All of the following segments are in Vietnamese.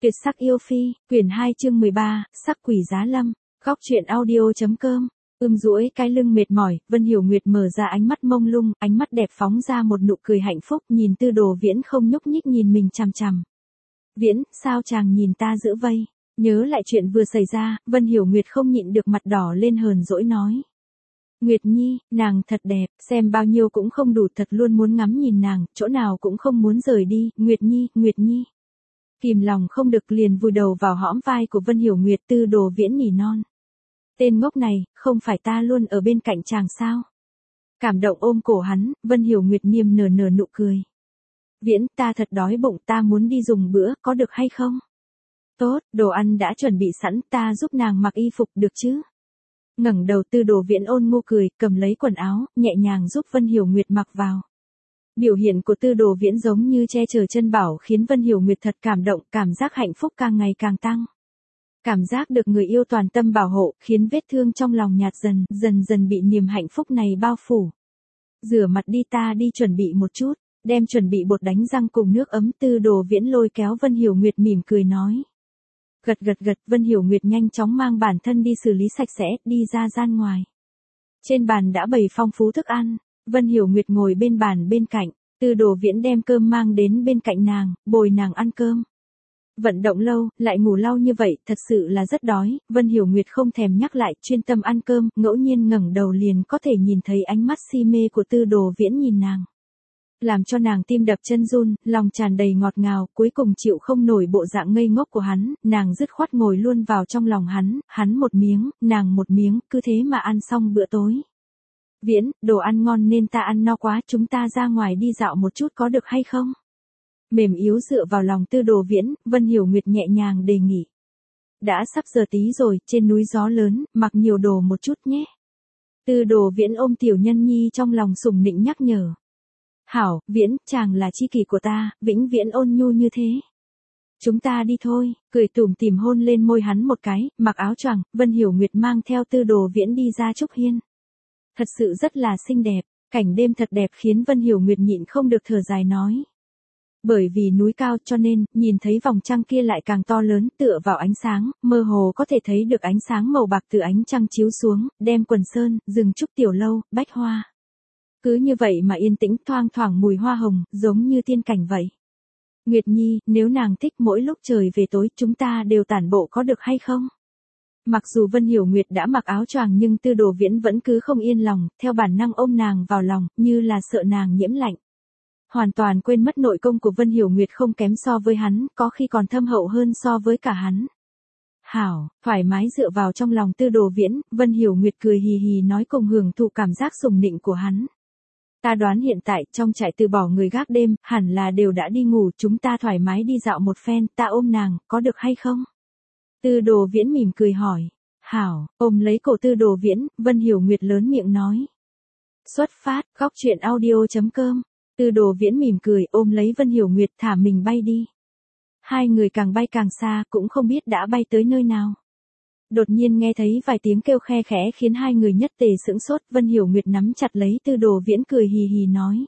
Tuyệt sắc yêu phi, quyển 2 chương 13, sắc quỷ giá lâm, góc truyện audio.com. Duỗi cái lưng mệt mỏi, Vân Hiểu Nguyệt mở ra ánh mắt mông lung, ánh mắt đẹp phóng ra một nụ cười hạnh phúc, nhìn Tư Đồ Viễn không nhúc nhích nhìn mình chằm chằm. Viễn, sao chàng nhìn ta dữ vây? Nhớ lại chuyện vừa xảy ra, Vân Hiểu Nguyệt không nhịn được mặt đỏ lên hờn dỗi nói. Nguyệt Nhi, nàng thật đẹp, xem bao nhiêu cũng không đủ, thật luôn muốn ngắm nhìn nàng, chỗ nào cũng không muốn rời đi, Nguyệt Nhi, Nguyệt Nhi. Kìm lòng không được liền vùi đầu vào hõm vai của Vân Hiểu Nguyệt. Tư Đồ Viễn nỉ non. Tên ngốc này, không phải ta luôn ở bên cạnh chàng sao? Cảm động ôm cổ hắn, Vân Hiểu Nguyệt niềm nở nụ cười. Viễn, ta thật đói bụng, ta muốn đi dùng bữa, có được hay không? Tốt, đồ ăn đã chuẩn bị sẵn, ta giúp nàng mặc y phục được chứ? Ngẩng đầu Tư Đồ Viễn ôn ngu cười, cầm lấy quần áo, nhẹ nhàng giúp Vân Hiểu Nguyệt mặc vào. Biểu hiện của Tư Đồ Viễn giống như che chở chân bảo khiến Vân Hiểu Nguyệt thật cảm động, cảm giác hạnh phúc càng ngày càng tăng. Cảm giác được người yêu toàn tâm bảo hộ, khiến vết thương trong lòng nhạt dần bị niềm hạnh phúc này bao phủ. Rửa mặt đi, ta đi chuẩn bị một chút, đem chuẩn bị bột đánh răng cùng nước ấm. Tư Đồ Viễn lôi kéo Vân Hiểu Nguyệt mỉm cười nói. Gật, Vân Hiểu Nguyệt nhanh chóng mang bản thân đi xử lý sạch sẽ, đi ra gian ngoài. Trên bàn đã bày phong phú thức ăn. Vân Hiểu Nguyệt ngồi bên bàn bên cạnh, Tư Đồ Viễn đem cơm mang đến bên cạnh nàng, bồi nàng ăn cơm. Vận động lâu, lại ngủ lâu như vậy, thật sự là rất đói, Vân Hiểu Nguyệt không thèm nhắc lại, chuyên tâm ăn cơm, ngẫu nhiên ngẩng đầu liền có thể nhìn thấy ánh mắt si mê của Tư Đồ Viễn nhìn nàng. Làm cho nàng tim đập chân run, lòng tràn đầy ngọt ngào, cuối cùng chịu không nổi bộ dạng ngây ngốc của hắn, nàng dứt khoát ngồi luôn vào trong lòng hắn một miếng, nàng một miếng, cứ thế mà ăn xong bữa tối. Viễn, đồ ăn ngon nên ta ăn no quá, chúng ta ra ngoài đi dạo một chút có được hay không? Mềm yếu dựa vào lòng Tư Đồ Viễn, Vân Hiểu Nguyệt nhẹ nhàng đề nghị. Đã sắp giờ tí rồi, trên núi gió lớn, mặc nhiều đồ một chút nhé. Tư Đồ Viễn ôm tiểu nhân nhi trong lòng sủng nịnh nhắc nhở. Hảo, Viễn, chàng là tri kỷ của ta, vĩnh viễn ôn nhu như thế. Chúng ta đi thôi, cười tủm tỉm hôn lên môi hắn một cái, mặc áo choàng, Vân Hiểu Nguyệt mang theo Tư Đồ Viễn đi ra Trúc Hiên. Thật sự rất là xinh đẹp, cảnh đêm thật đẹp khiến Vân Hiểu Nguyệt nhịn không được thở dài nói. Bởi vì núi cao cho nên, nhìn thấy vòng trăng kia lại càng to lớn, tựa vào ánh sáng, mơ hồ có thể thấy được ánh sáng màu bạc từ ánh trăng chiếu xuống, đem quần sơn, rừng trúc tiểu lâu, bách hoa. Cứ như vậy mà yên tĩnh, thoang thoảng mùi hoa hồng, giống như tiên cảnh vậy. Nguyệt Nhi, nếu nàng thích mỗi lúc trời về tối chúng ta đều tản bộ có được hay không? Mặc dù Vân Hiểu Nguyệt đã mặc áo choàng nhưng Tư Đồ Viễn vẫn cứ không yên lòng, theo bản năng ôm nàng vào lòng, như là sợ nàng nhiễm lạnh. Hoàn toàn quên mất nội công của Vân Hiểu Nguyệt không kém so với hắn, có khi còn thâm hậu hơn so với cả hắn. Hảo, thoải mái dựa vào trong lòng Tư Đồ Viễn, Vân Hiểu Nguyệt cười hì hì nói cùng hưởng thụ cảm giác sủng nịnh của hắn. Ta đoán hiện tại trong trại từ bỏ người gác đêm, hẳn là đều đã đi ngủ, chúng ta thoải mái đi dạo một phen, ta ôm nàng, có được hay không? Tư Đồ Viễn mỉm cười hỏi. Hảo, ôm lấy cổ Tư Đồ Viễn, Vân Hiểu Nguyệt lớn miệng nói. Xuất phát, góc truyện audio.com. Tư Đồ Viễn mỉm cười ôm lấy Vân Hiểu Nguyệt thả mình bay đi. Hai người càng bay càng xa, cũng không biết đã bay tới nơi nào. Đột nhiên nghe thấy vài tiếng kêu khe khẽ khiến hai người nhất tề sững sốt. Vân Hiểu Nguyệt nắm chặt lấy Tư Đồ Viễn cười hì hì nói.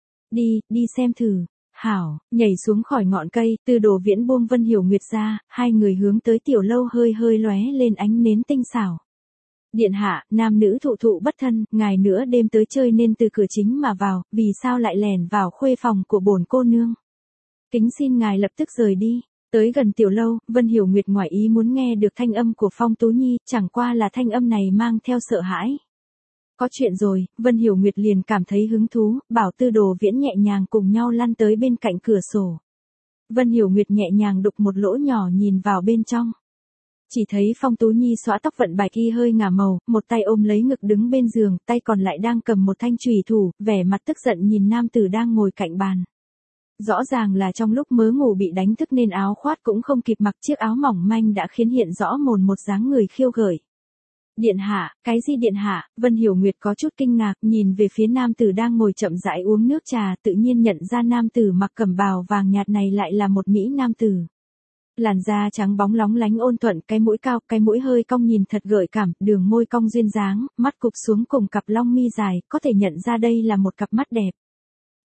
Đi xem thử. Hảo, nhảy xuống khỏi ngọn cây, Tư Đồ Viễn buông Vân Hiểu Nguyệt ra, hai người hướng tới tiểu lâu hơi lóe lên ánh nến tinh xảo. Điện hạ, nam nữ thụ bất thân, ngài nữa đêm tới chơi nên từ cửa chính mà vào, vì sao lại lẻn vào khuê phòng của bổn cô nương? Kính xin ngài lập tức rời đi. Tới gần tiểu lâu, Vân Hiểu Nguyệt ngoài ý muốn nghe được thanh âm của Phong Tú Nhi, chẳng qua là thanh âm này mang theo sợ hãi. Có chuyện rồi, Vân Hiểu Nguyệt liền cảm thấy hứng thú, bảo Tư Đồ Viễn nhẹ nhàng cùng nhau lăn tới bên cạnh cửa sổ. Vân Hiểu Nguyệt nhẹ nhàng đục một lỗ nhỏ nhìn vào bên trong. Chỉ thấy Phong Tú Nhi xõa tóc vận bài y hơi ngả màu, một tay ôm lấy ngực đứng bên giường, tay còn lại đang cầm một thanh chùy thủ, vẻ mặt tức giận nhìn nam tử đang ngồi cạnh bàn. Rõ ràng là trong lúc mớ ngủ bị đánh thức nên áo khoác cũng không kịp mặc, chiếc áo mỏng manh đã khiến hiện rõ mồn một dáng người khiêu gợi. Điện hạ, cái gì điện hạ? Vân Hiểu Nguyệt có chút kinh ngạc, nhìn về phía nam tử đang ngồi chậm rãi uống nước trà, tự nhiên nhận ra nam tử mặc cẩm bào vàng nhạt này lại là một mỹ nam tử. Làn da trắng bóng lóng lánh ôn thuận, cái mũi cao, cái mũi hơi cong nhìn thật gợi cảm, đường môi cong duyên dáng, mắt cụp xuống cùng cặp lông mi dài, có thể nhận ra đây là một cặp mắt đẹp.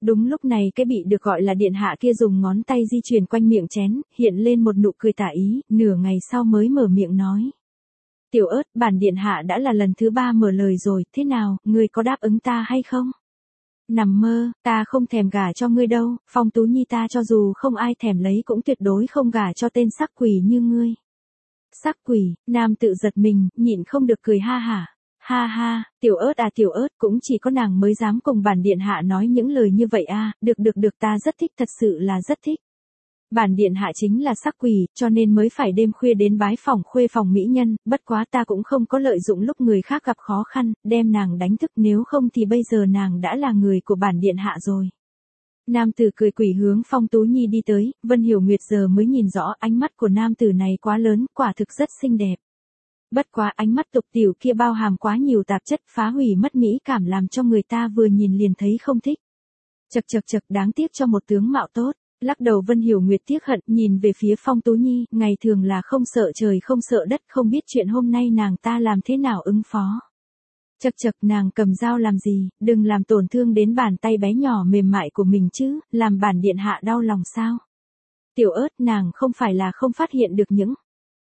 Đúng lúc này cái bị được gọi là điện hạ kia dùng ngón tay di chuyển quanh miệng chén, hiện lên một nụ cười tà ý, nửa ngày sau mới mở miệng nói. Tiểu Ớt, bản điện hạ đã là lần thứ 3 mở lời rồi, thế nào, ngươi có đáp ứng ta hay không? Nằm mơ, ta không thèm gả cho ngươi đâu, Phong Tú Nhi ta cho dù không ai thèm lấy cũng tuyệt đối không gả cho tên sắc quỷ như ngươi. Sắc quỷ, nam tự giật mình, nhịn không được cười ha hả. Ha ha, Tiểu Ớt à, Tiểu Ớt, cũng chỉ có nàng mới dám cùng bản điện hạ nói những lời như vậy à, được ta rất thích, thật sự là rất thích. Bản điện hạ chính là sắc quỷ, cho nên mới phải đêm khuya đến bái phỏng khuê phòng mỹ nhân, bất quá ta cũng không có lợi dụng lúc người khác gặp khó khăn, đem nàng đánh thức, nếu không thì bây giờ nàng đã là người của bản điện hạ rồi. Nam tử cười quỷ hướng Phong Tú Nhi đi tới, Vân Hiểu Nguyệt giờ mới nhìn rõ ánh mắt của nam tử này quá lớn, quả thực rất xinh đẹp. Bất quá ánh mắt tục tiểu kia bao hàm quá nhiều tạp chất, phá hủy mất mỹ cảm, làm cho người ta vừa nhìn liền thấy không thích. Chật, đáng tiếc cho một tướng mạo tốt. Lắc đầu Vân Hiểu Nguyệt tiếc hận, nhìn về phía Phong Tú Nhi, ngày thường là không sợ trời không sợ đất, không biết chuyện hôm nay nàng ta làm thế nào ứng phó. Chật, nàng cầm dao làm gì, đừng làm tổn thương đến bàn tay bé nhỏ mềm mại của mình chứ, làm bản điện hạ đau lòng sao. Tiểu Ớt, nàng không phải là không phát hiện được những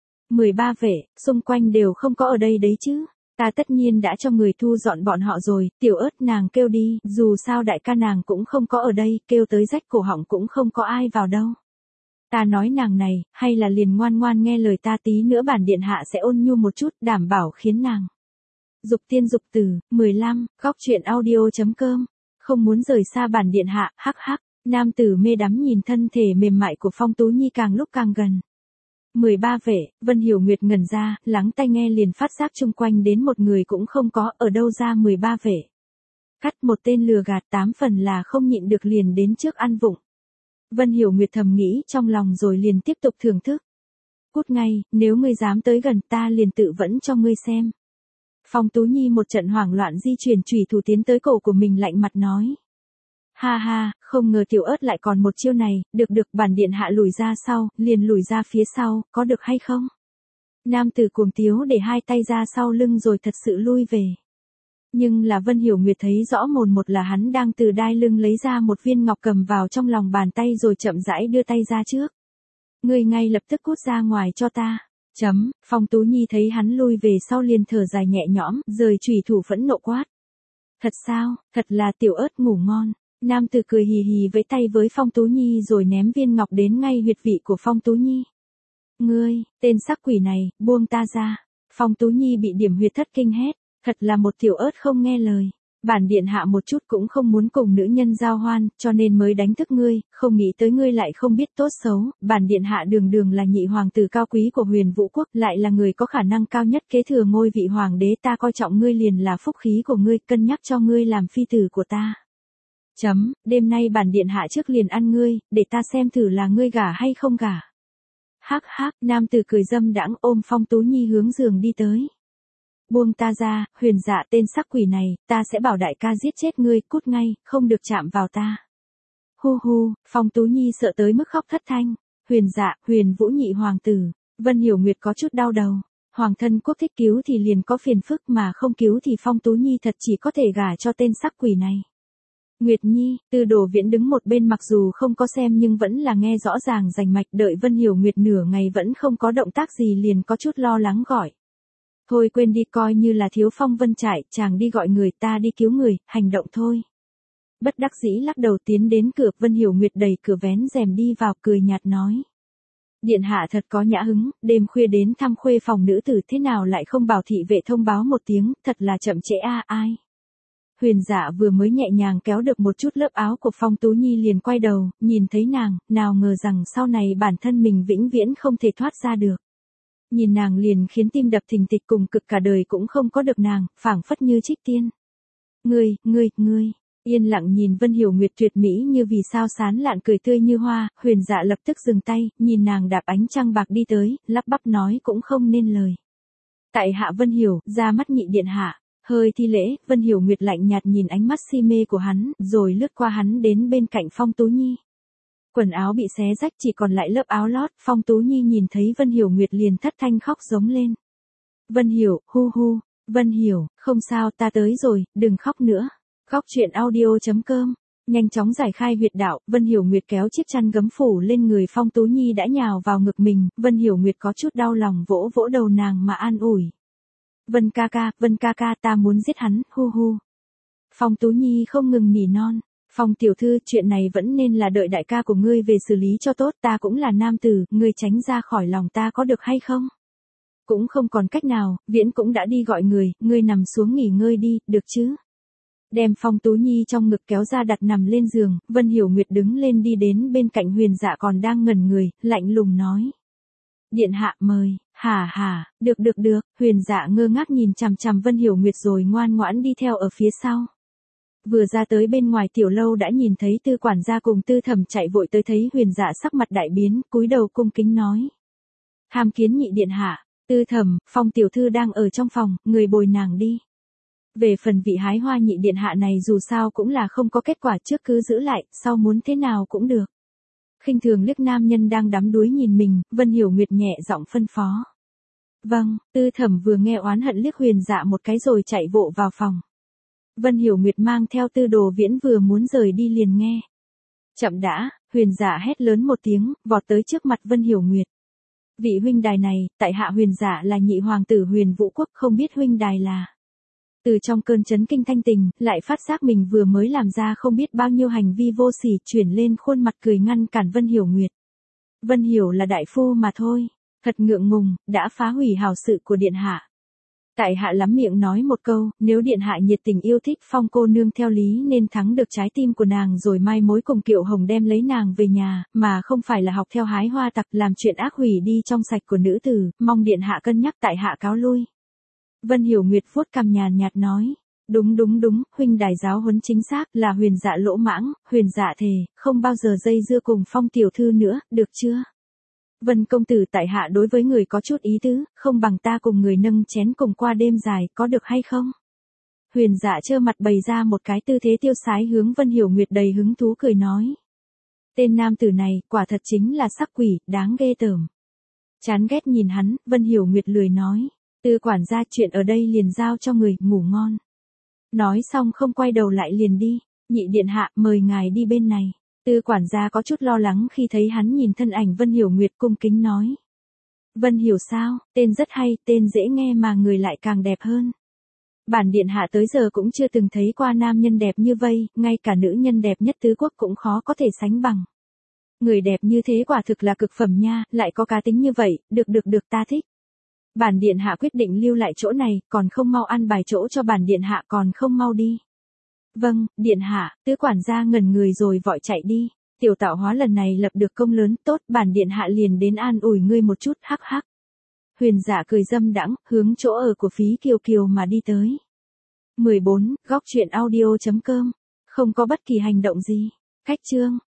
13 vệ, xung quanh đều không có ở đây đấy chứ. Ta tất nhiên đã cho người thu dọn bọn họ rồi, Tiểu Ớt nàng kêu đi, dù sao đại ca nàng cũng không có ở đây, kêu tới rách cổ họng cũng không có ai vào đâu. Ta nói nàng này, hay là liền ngoan ngoan nghe lời ta, tí nữa bản điện hạ sẽ ôn nhu một chút, đảm bảo khiến nàng. Dục tiên dục tử, 15, góc truyện audio.com, không muốn rời xa bản điện hạ, hắc hắc, nam tử mê đắm nhìn thân thể mềm mại của Phong Tú Nhi càng lúc càng gần. 13 vệ, Vân Hiểu Nguyệt ngẩn ra, lắng tai nghe liền phát giác chung quanh đến một người cũng không có, ở đâu ra 13 vệ. Cắt, một tên lừa gạt, 8 phần là không nhịn được liền đến trước ăn vụng. Vân Hiểu Nguyệt thầm nghĩ trong lòng rồi liền tiếp tục thưởng thức. Cút ngay, nếu ngươi dám tới gần ta liền tự vẫn cho ngươi xem. Phong Tú Nhi một trận hoảng loạn di chuyển chủy thủ tiến tới cổ của mình, lạnh mặt nói. Ha ha, không ngờ Tiểu Ớt lại còn một chiêu này, được, bản điện hạ lùi ra sau, liền lùi ra phía sau, có được hay không? Nam tử cuồng tiếu để hai tay ra sau lưng rồi thật sự lui về. Nhưng là Vân Hiểu Nguyệt thấy rõ mồn một là hắn đang từ đai lưng lấy ra một viên ngọc cầm vào trong lòng bàn tay rồi chậm rãi đưa tay ra trước. Ngươi ngay lập tức cút ra ngoài cho ta. Phong Tú Nhi thấy hắn lui về sau liền thở dài nhẹ nhõm, rời chủy thủ phẫn nộ quát. Thật sao, thật là Tiểu Ớt ngủ ngon. Nam tử cười hì hì vẫy tay với Phong Tú Nhi rồi ném viên ngọc đến ngay huyệt vị của Phong Tú Nhi. Ngươi, tên sắc quỷ này, buông ta ra. Phong Tú Nhi bị điểm huyệt thất kinh hét, thật là một Tiểu Ớt không nghe lời. Bản điện hạ một chút cũng không muốn cùng nữ nhân giao hoan, cho nên mới đánh thức ngươi, không nghĩ tới ngươi lại không biết tốt xấu, bản điện hạ đường là nhị hoàng tử cao quý của Huyền Vũ quốc, lại là người có khả năng cao nhất kế thừa ngôi vị hoàng đế, ta coi trọng ngươi liền là phúc khí của ngươi, cân nhắc cho ngươi làm phi tử của ta. Đêm nay bản điện hạ trước liền ăn ngươi, để ta xem thử là ngươi gả hay không gả. Hắc, nam tử cười dâm đãng ôm Phong Tú Nhi hướng giường đi tới. Buông ta ra, Huyền Dạ, tên sắc quỷ này, ta sẽ bảo đại ca giết chết ngươi, cút ngay, không được chạm vào ta. Hu, Phong Tú Nhi sợ tới mức khóc thất thanh. Huyền Dạ, Huyền Vũ nhị hoàng tử. Vân Hiểu Nguyệt có chút đau đầu. Hoàng thân quốc thích cứu thì liền có phiền phức, mà không cứu thì Phong Tú Nhi thật chỉ có thể gả cho tên sắc quỷ này. Nguyệt Nhi, Tư Đồ Viễn đứng một bên mặc dù không có xem nhưng vẫn là nghe rõ ràng rành mạch, đợi Vân Hiểu Nguyệt nửa ngày vẫn không có động tác gì liền có chút lo lắng gọi. Thôi quên đi, coi như là thiếu phong vân trại, chàng đi gọi người, ta đi cứu người, hành động thôi. Bất đắc dĩ lắc đầu tiến đến cửa, Vân Hiểu Nguyệt đẩy cửa vén rèm đi vào, cười nhạt nói. Điện hạ thật có nhã hứng, đêm khuya đến thăm khuê phòng nữ tử, thế nào lại không bảo thị vệ thông báo một tiếng, thật là chậm trễ a. Ai. Huyền Dạ vừa mới nhẹ nhàng kéo được một chút lớp áo của Phong Tú Nhi liền quay đầu, nhìn thấy nàng, nào ngờ rằng sau này bản thân mình vĩnh viễn không thể thoát ra được. Nhìn nàng liền khiến tim đập thình thịch, cùng cực cả đời cũng không có được nàng, phảng phất như trích tiên. Ngươi, yên lặng nhìn Vân Hiểu Nguyệt tuyệt mỹ như vì sao sán lạn cười tươi như hoa, Huyền Dạ lập tức dừng tay, nhìn nàng đạp ánh trăng bạc đi tới, lắp bắp nói cũng không nên lời. Tại hạ Vân Hiểu, ra mắt nhị điện hạ. Hơi thi lễ, Vân Hiểu Nguyệt lạnh nhạt nhìn ánh mắt si mê của hắn, rồi lướt qua hắn đến bên cạnh Phong Tú Nhi. Quần áo bị xé rách chỉ còn lại lớp áo lót, Phong Tú Nhi nhìn thấy Vân Hiểu Nguyệt liền thất thanh khóc giống lên. Vân Hiểu, hu, Vân Hiểu, không sao, ta tới rồi, đừng khóc nữa. Góc truyện audio.com Nhanh chóng giải khai huyệt đạo, Vân Hiểu Nguyệt kéo chiếc chăn gấm phủ lên người Phong Tú Nhi đã nhào vào ngực mình, Vân Hiểu Nguyệt có chút đau lòng vỗ vỗ đầu nàng mà an ủi. Vân ca ca ta muốn giết hắn, hu hu. Phong Tú Nhi không ngừng nỉ non. Phong tiểu thư, chuyện này vẫn nên là đợi đại ca của ngươi về xử lý cho tốt, ta cũng là nam tử, ngươi tránh ra khỏi lòng ta có được hay không? Cũng không còn cách nào, Viễn cũng đã đi gọi người, ngươi nằm xuống nghỉ ngơi đi, được chứ? Đem Phong Tú Nhi trong ngực kéo ra đặt nằm lên giường, Vân Hiểu Nguyệt đứng lên đi đến bên cạnh Huyền Dạ còn đang ngẩn người, lạnh lùng nói. Điện hạ mời, hả, được, Huyền Dạ ngơ ngác nhìn chằm chằm Vân Hiểu Nguyệt rồi ngoan ngoãn đi theo ở phía sau. Vừa ra tới bên ngoài tiểu lâu đã nhìn thấy Tư quản gia cùng Tư Thẩm chạy vội tới, thấy Huyền Dạ sắc mặt đại biến, cúi đầu cung kính nói. Tham kiến nhị điện hạ, Tư Thẩm, Phong tiểu thư đang ở trong phòng, người bồi nàng đi. Về phần vị hái hoa nhị điện hạ này dù sao cũng là không có kết quả, trước cứ giữ lại, sau muốn thế nào cũng được. Khinh thường liếc nam nhân đang đắm đuối nhìn mình, Vân Hiểu Nguyệt nhẹ giọng phân phó. Vâng, Tư Thẩm vừa nghe oán hận liếc Huyền Dạ một cái rồi chạy vội vào phòng. Vân Hiểu Nguyệt mang theo Tư Đồ Viễn vừa muốn rời đi liền nghe. Chậm đã, Huyền Dạ hét lớn một tiếng, vọt tới trước mặt Vân Hiểu Nguyệt. Vị huynh đài này, tại hạ Huyền Dạ là nhị hoàng tử Huyền Vũ Quốc, không biết huynh đài là. Từ trong cơn chấn kinh thanh tình, lại phát giác mình vừa mới làm ra không biết bao nhiêu hành vi vô sỉ, chuyển lên khuôn mặt cười ngăn cản Vân Hiểu Nguyệt. Vân Hiểu là đại phu mà thôi, thật ngượng ngùng, đã phá hủy hào sự của điện hạ. Tại hạ lắm miệng nói một câu, nếu điện hạ nhiệt tình yêu thích Phong cô nương theo lý nên thắng được trái tim của nàng rồi mai mối cùng Kiệu Hồng đem lấy nàng về nhà, mà không phải là học theo hái hoa tặc làm chuyện ác hủy đi trong sạch của nữ tử, mong điện hạ cân nhắc, tại hạ cáo lui. Vân Hiểu Nguyệt vuốt cằm nhàn nhạt nói. Đúng, huynh đài giáo huấn chính xác, là Huyền Dạ lỗ mãng, Huyền Dạ thề, không bao giờ dây dưa cùng Phong tiểu thư nữa, được chưa? Vân công tử, tại hạ đối với người có chút ý tứ, không bằng ta cùng người nâng chén cùng qua đêm dài, có được hay không? Huyền Dạ trơ mặt bày ra một cái tư thế tiêu sái hướng Vân Hiểu Nguyệt đầy hứng thú cười nói. Tên nam tử này, quả thật chính là sắc quỷ, đáng ghê tởm. Chán ghét nhìn hắn, Vân Hiểu Nguyệt lười nói. Tư quản gia, chuyện ở đây liền giao cho người, ngủ ngon. Nói xong không quay đầu lại liền đi. Nhị điện hạ, mời ngài đi bên này. Tư quản gia có chút lo lắng khi thấy hắn nhìn thân ảnh Vân Hiểu Nguyệt, cung kính nói. Vân Hiểu sao, tên rất hay, tên dễ nghe mà người lại càng đẹp hơn. Bản điện hạ tới giờ cũng chưa từng thấy qua nam nhân đẹp như vây, ngay cả nữ nhân đẹp nhất tứ quốc cũng khó có thể sánh bằng. Người đẹp như thế quả thực là cực phẩm nha, lại có cá tính như vậy, được ta thích. Bản điện hạ quyết định lưu lại chỗ này, còn không mau ăn bài chỗ cho bản điện hạ, còn không mau đi. Vâng, điện hạ, tứ quản gia ngẩn người rồi vội chạy đi. Tiểu tạo hóa lần này lập được công lớn, tốt, bản điện hạ liền đến an ủi ngươi một chút, hắc hắc. Huyền Dạ cười dâm đãng, hướng chỗ ở của Phí Kiều Kiều mà đi tới. 14, góc truyện audio.com. Không có bất kỳ hành động gì. Cách chương.